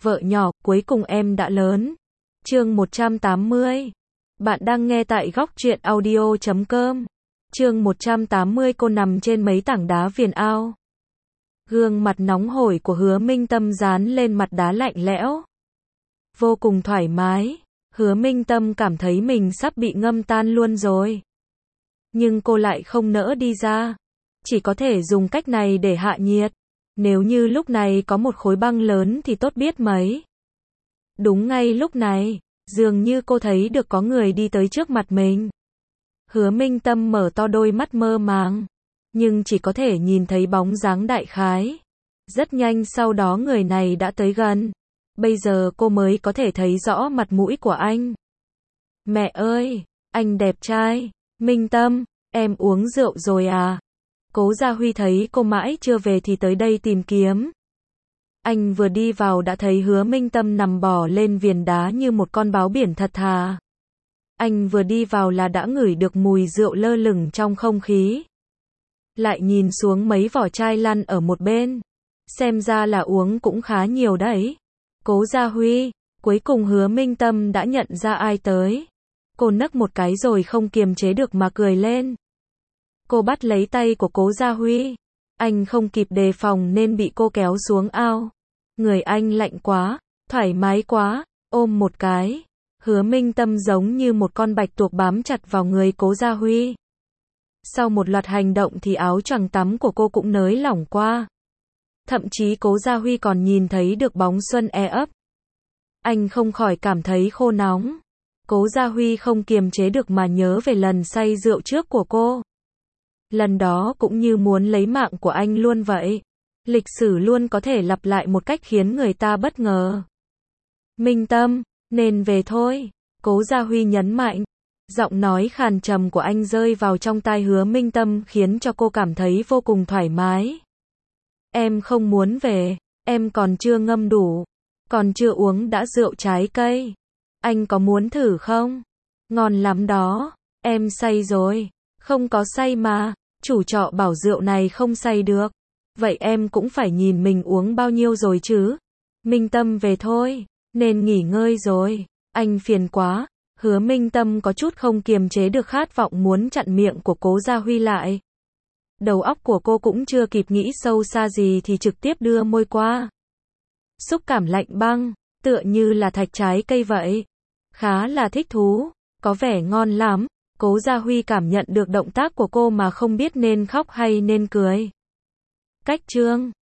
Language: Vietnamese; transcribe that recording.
Vợ nhỏ, cuối cùng em đã lớn. Chương 180. Bạn đang nghe tại góc truyện audio.com. Chương 180. Cô nằm trên mấy tảng đá viền ao. Gương mặt nóng hổi của Hứa Minh Tâm dán lên mặt đá lạnh lẽo. Vô cùng thoải mái. Hứa Minh Tâm cảm thấy mình sắp bị ngâm tan luôn rồi. Nhưng cô lại không nỡ đi ra. Chỉ có thể dùng cách này để hạ nhiệt. Nếu như lúc này có một khối băng lớn thì tốt biết mấy. Đúng ngay lúc này, dường như cô thấy được có người đi tới trước mặt mình. Hứa Minh Tâm mở to đôi mắt mơ màng, nhưng chỉ có thể nhìn thấy bóng dáng đại khái. Rất nhanh sau đó người này đã tới gần. Bây giờ cô mới có thể thấy rõ mặt mũi của anh. Mẹ ơi, anh đẹp trai. Minh Tâm, em uống rượu rồi à? Cố Gia Huy thấy cô mãi chưa về thì tới đây tìm kiếm. Anh vừa đi vào đã thấy Hứa Minh Tâm nằm bò lên viền đá như một con báo biển thật thà. Anh vừa đi vào là đã ngửi được mùi rượu lơ lửng trong không khí. Lại nhìn xuống mấy vỏ chai lăn ở một bên. Xem ra là uống cũng khá nhiều đấy. Cố Gia Huy, cuối cùng Hứa Minh Tâm đã nhận ra ai tới. Cô nấc một cái rồi không kiềm chế được mà cười lên. Cô bắt lấy tay của Cố Gia Huy. Anh không kịp đề phòng nên bị cô kéo xuống ao. Người anh lạnh quá, thoải mái quá, ôm một cái. Hứa Minh Tâm giống như một con bạch tuộc bám chặt vào người Cố Gia Huy. Sau một loạt hành động thì áo choàng tắm của cô cũng nới lỏng qua. Thậm chí Cố Gia Huy còn nhìn thấy được bóng xuân e ấp. Anh không khỏi cảm thấy khô nóng. Cố Gia Huy không kiềm chế được mà nhớ về lần say rượu trước của cô. Lần đó cũng như muốn lấy mạng của anh luôn vậy. Lịch sử luôn có thể lặp lại một cách khiến người ta bất ngờ. Minh Tâm, nên về thôi. Cố Gia Huy nhấn mạnh. Giọng nói khàn trầm của anh rơi vào trong tai Hứa Minh Tâm khiến cho cô cảm thấy vô cùng thoải mái. Em không muốn về, em còn chưa ngâm đủ, còn chưa uống đã rượu trái cây. Anh có muốn thử không? Ngon lắm đó, em say rồi. Không có say mà, chủ trọ bảo rượu này không say được. Vậy em cũng phải nhìn mình uống bao nhiêu rồi chứ. Minh Tâm về thôi, nên nghỉ ngơi rồi. Anh phiền quá. Hứa Minh Tâm có chút không kiềm chế được khát vọng muốn chặn miệng của Cố Gia Huy lại. Đầu óc của cô cũng chưa kịp nghĩ sâu xa gì thì trực tiếp đưa môi qua. Xúc cảm lạnh băng, tựa như là thạch trái cây vậy. Khá là thích thú, có vẻ ngon lắm. Cố Gia Huy cảm nhận được động tác của cô mà không biết nên khóc hay nên cười. Cách chương